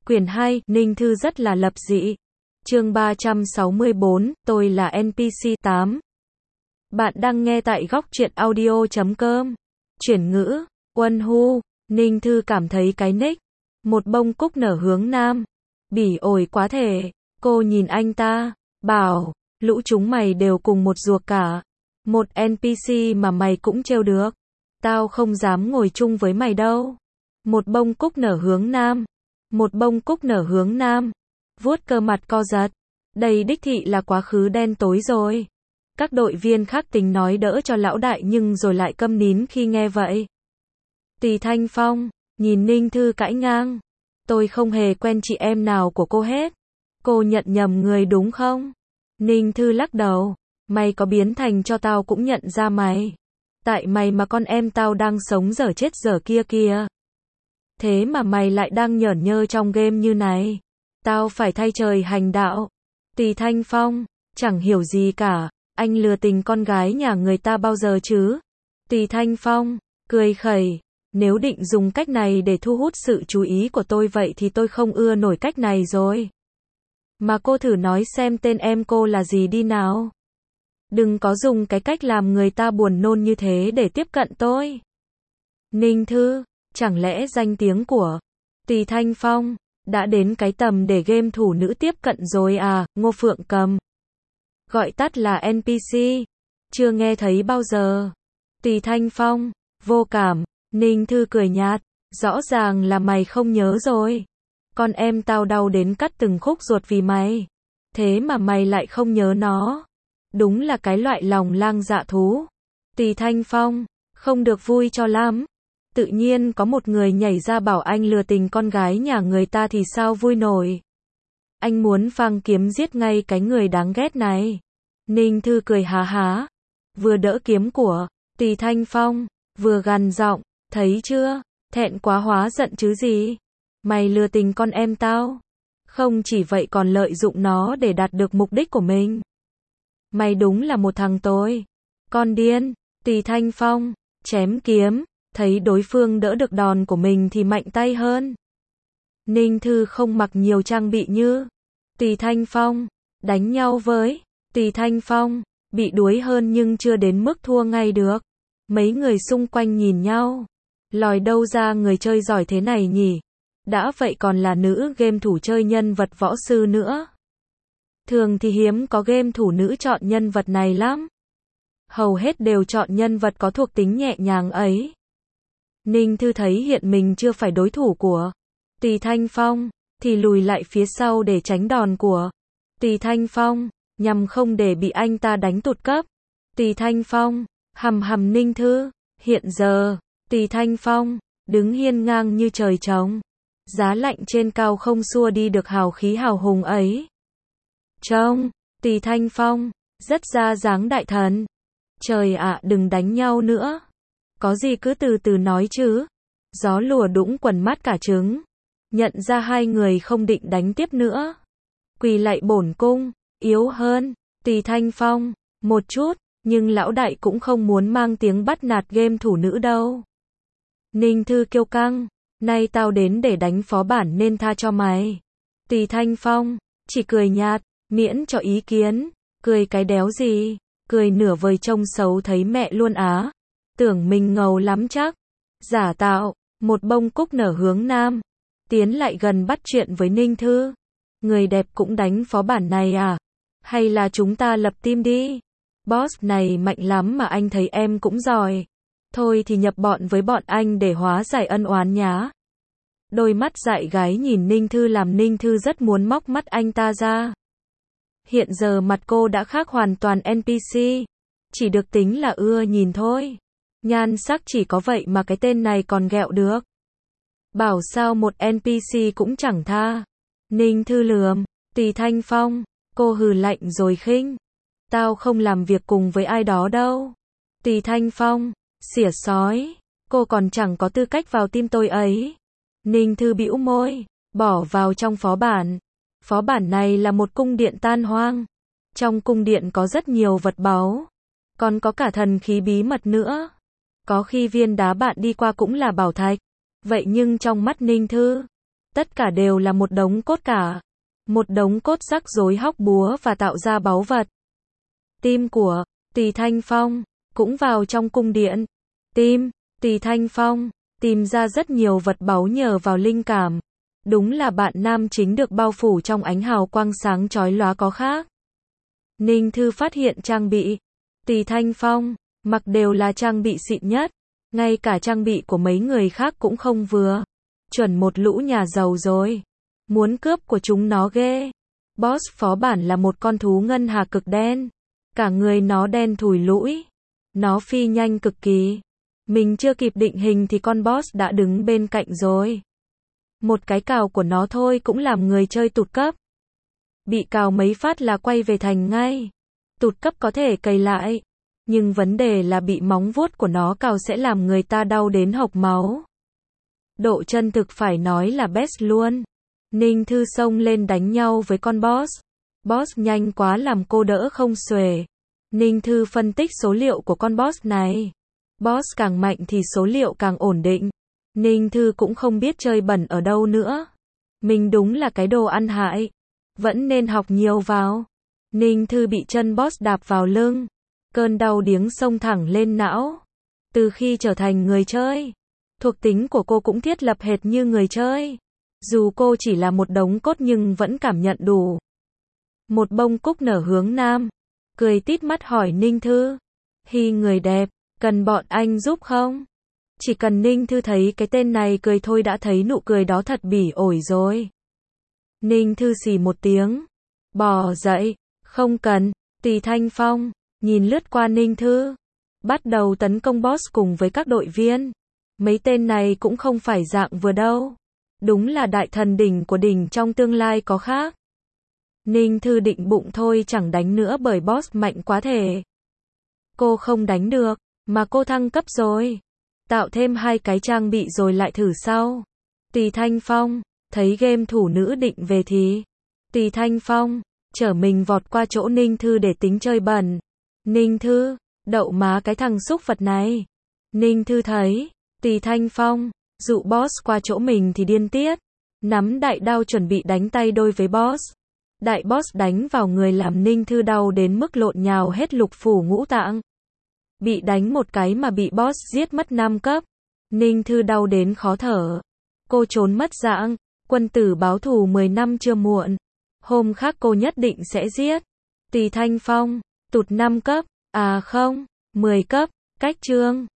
Quyển 2, Ninh Thư rất là lập dị. Chương 364, tôi là NPC 8. Bạn đang nghe tại góc truyện audio.com. Chuyển ngữ, Uân Hu, Ninh Thư cảm thấy cái nick. Một bông cúc nở hướng nam. Bỉ ổi quá thể. Cô nhìn anh ta, bảo, lũ chúng mày đều cùng một ruột cả. Một NPC mà mày cũng trêu được. Tao không dám ngồi chung với mày đâu. Một bông cúc nở hướng nam. Một bông cúc nở hướng nam. Vuốt cơ mặt co giật. Đây đích thị là quá khứ đen tối rồi. Các đội viên khác tính nói đỡ cho lão đại nhưng rồi lại câm nín khi nghe vậy. Tỳ Thanh Phong, nhìn Ninh Thư cãi ngang. Tôi không hề quen chị em nào của cô hết. Cô nhận nhầm người đúng không? Ninh Thư lắc đầu. Mày có biến thành cho tao cũng nhận ra mày. Tại mày mà con em tao đang sống dở chết dở kia kìa. Thế mà mày lại đang nhởn nhơ trong game như này. Tao phải thay trời hành đạo. Tỳ Thanh Phong, chẳng hiểu gì cả. Anh lừa tình con gái nhà người ta bao giờ chứ? Tỳ Thanh Phong, cười khẩy. Nếu định dùng cách này để thu hút sự chú ý của tôi vậy thì tôi không ưa nổi cách này rồi. Mà cô thử nói xem tên em cô là gì đi nào. Đừng có dùng cái cách làm người ta buồn nôn như thế để tiếp cận tôi. Ninh Thư, chẳng lẽ danh tiếng của Tỳ Thanh Phong đã đến cái tầm để game thủ nữ tiếp cận rồi à? Ngô Phượng Cầm, gọi tắt là NPC, chưa nghe thấy bao giờ. Tỳ Thanh Phong, vô cảm. Ninh Thư cười nhạt, rõ ràng là mày không nhớ rồi. Con em tao đau đến cắt từng khúc ruột vì mày. Thế mà mày lại không nhớ nó. Đúng là cái loại lòng lang dạ thú. Tỳ Thanh Phong, không được vui cho lắm. Tự nhiên có một người nhảy ra bảo anh lừa tình con gái nhà người ta thì sao vui nổi. Anh muốn phang kiếm giết ngay cái người đáng ghét này. Ninh Thư cười há há. Vừa đỡ kiếm của Tỳ Thanh Phong, vừa gằn giọng, thấy chưa, thẹn quá hóa giận chứ gì. Mày lừa tình con em tao. Không chỉ vậy còn lợi dụng nó để đạt được mục đích của mình. Mày đúng là một thằng tồi. Con điên. Tỳ Thanh Phong, chém kiếm. Thấy đối phương đỡ được đòn của mình thì mạnh tay hơn. Ninh Thư không mặc nhiều trang bị như Tỳ Thanh Phong. Đánh nhau với Tỳ Thanh Phong, bị đuối hơn nhưng chưa đến mức thua ngay được. Mấy người xung quanh nhìn nhau. Lòi đâu ra người chơi giỏi thế này nhỉ? Đã vậy còn là nữ game thủ chơi nhân vật võ sư nữa. Thường thì hiếm có game thủ nữ chọn nhân vật này lắm. Hầu hết đều chọn nhân vật có thuộc tính nhẹ nhàng ấy. Ninh Thư thấy hiện mình chưa phải đối thủ của Tỳ Thanh Phong, thì lùi lại phía sau để tránh đòn của Tỳ Thanh Phong, nhằm không để bị anh ta đánh tụt cấp. Tỳ Thanh Phong, hầm Ninh Thư, hiện giờ, Tỳ Thanh Phong, đứng hiên ngang như trời trống. Giá lạnh trên cao không xua đi được hào khí hào hùng ấy. Trông, Tỳ Thanh Phong, rất ra dáng đại thần. Trời ạ, đừng đánh nhau nữa. Có gì cứ từ từ nói chứ. Gió lùa đũng quần mắt cả trứng. Nhận ra hai người không định đánh tiếp nữa. Quỳ lại bổn cung, yếu hơn, Tỳ Thanh Phong, một chút, nhưng lão đại cũng không muốn mang tiếng bắt nạt game thủ nữ đâu. Ninh Thư kiêu căng, nay tao đến để đánh phó bản nên tha cho mày. Tỳ Thanh Phong, chỉ cười nhạt, miễn cho ý kiến, cười cái đéo gì, cười nửa vời trông xấu thấy mẹ luôn á. Tưởng mình ngầu lắm chắc. Giả tạo, một bông cúc nở hướng nam. Tiến lại gần bắt chuyện với Ninh Thư. Người đẹp cũng đánh phó bản này à? Hay là chúng ta lập team đi? Boss này mạnh lắm mà anh thấy em cũng giỏi. Thôi thì nhập bọn với bọn anh để hóa giải ân oán nhá. Đôi mắt dại gái nhìn Ninh Thư làm Ninh Thư rất muốn móc mắt anh ta ra. Hiện giờ mặt cô đã khác hoàn toàn NPC. Chỉ được tính là ưa nhìn thôi. Nhan sắc chỉ có vậy mà cái tên này còn ghẹo được. Bảo sao một NPC cũng chẳng tha. Ninh Thư lườm, Tỳ Thanh Phong, cô hừ lạnh rồi khinh. Tao không làm việc cùng với ai đó đâu. Tỳ Thanh Phong, xỉa sói, cô còn chẳng có tư cách vào team tôi ấy. Ninh Thư bĩu môi, bỏ vào trong phó bản. Phó bản này là một cung điện tan hoang. Trong cung điện có rất nhiều vật báu. Còn có cả thần khí bí mật nữa. Có khi viên đá bạn đi qua cũng là bảo thạch. Vậy nhưng trong mắt Ninh Thư, Tất cả đều là một đống cốt cả. Một đống cốt rắc rối hóc búa và tạo ra báu vật. Tim của Tỳ Thanh Phong cũng vào trong cung điện. Tim Tỳ Thanh Phong tìm ra rất nhiều vật báu nhờ vào linh cảm. Đúng là bạn nam chính được bao phủ trong ánh hào quang sáng chói lóa có khác. Ninh Thư phát hiện trang bị Tỳ Thanh Phong mặc đều là trang bị xịn nhất, ngay cả trang bị của mấy người khác cũng không vừa. Chuẩn một lũ nhà giàu rồi. Muốn cướp của chúng nó ghê. Boss phó bản là một con thú ngân hà cực đen. Cả người nó đen thùi lũi. Nó phi nhanh cực kỳ. Mình chưa kịp định hình thì con boss đã đứng bên cạnh rồi. Một cái cào của nó thôi cũng làm người chơi tụt cấp. Bị cào mấy phát là quay về thành ngay. Tụt cấp có thể cày lại. Nhưng vấn đề là bị móng vuốt của nó cào sẽ làm người ta đau đến hộc máu. Độ chân thực phải nói là best luôn. Ninh Thư xông lên đánh nhau với con boss. Boss nhanh quá làm cô đỡ không xuể. Ninh Thư phân tích số liệu của con boss này. Boss càng mạnh thì số liệu càng ổn định. Ninh Thư cũng không biết chơi bẩn ở đâu nữa. Mình đúng là cái đồ ăn hại. Vẫn nên học nhiều vào. Ninh Thư bị chân boss đạp vào lưng. Cơn đau điếng xông thẳng lên não. Từ khi trở thành người chơi, thuộc tính của cô cũng thiết lập hệt như người chơi. Dù cô chỉ là một đống cốt nhưng vẫn cảm nhận đủ. Một bông cúc nở hướng nam. Cười tít mắt hỏi Ninh Thư. Hi người đẹp, cần bọn anh giúp không? Chỉ cần Ninh Thư thấy cái tên này cười thôi đã thấy nụ cười đó thật bỉ ổi rồi. Ninh Thư xì một tiếng. Bò dậy, không cần. Tỳ Thanh Phong nhìn lướt qua Ninh Thư. Bắt đầu tấn công boss cùng với các đội viên. Mấy tên này cũng không phải dạng vừa đâu. Đúng là đại thần đỉnh của đỉnh trong tương lai có khác. Ninh Thư định bụng thôi chẳng đánh nữa bởi boss mạnh quá thể. Cô không đánh được, mà cô thăng cấp rồi. Tạo thêm 2 cái trang bị rồi lại thử sau. Tỳ Thanh Phong thấy game thủ nữ định về thì Tỳ Thanh Phong chở mình vọt qua chỗ Ninh Thư để tính chơi bẩn. Ninh Thư, đậu má cái thằng xúc vật này. Ninh Thư thấy Tỳ Thanh Phong dụ boss qua chỗ mình thì điên tiết. Nắm đại đao chuẩn bị đánh tay đôi với boss. Đại boss đánh vào người làm Ninh Thư đau đến mức lộn nhào hết lục phủ ngũ tạng. Bị đánh một cái mà bị boss giết mất 5 cấp. Ninh Thư đau đến khó thở. Cô trốn mất dạng. Quân tử báo thù 10 năm chưa muộn. Hôm khác cô nhất định sẽ giết. Tỳ Thanh Phong tụt 5 cấp. À không, 10 cấp. Cách chương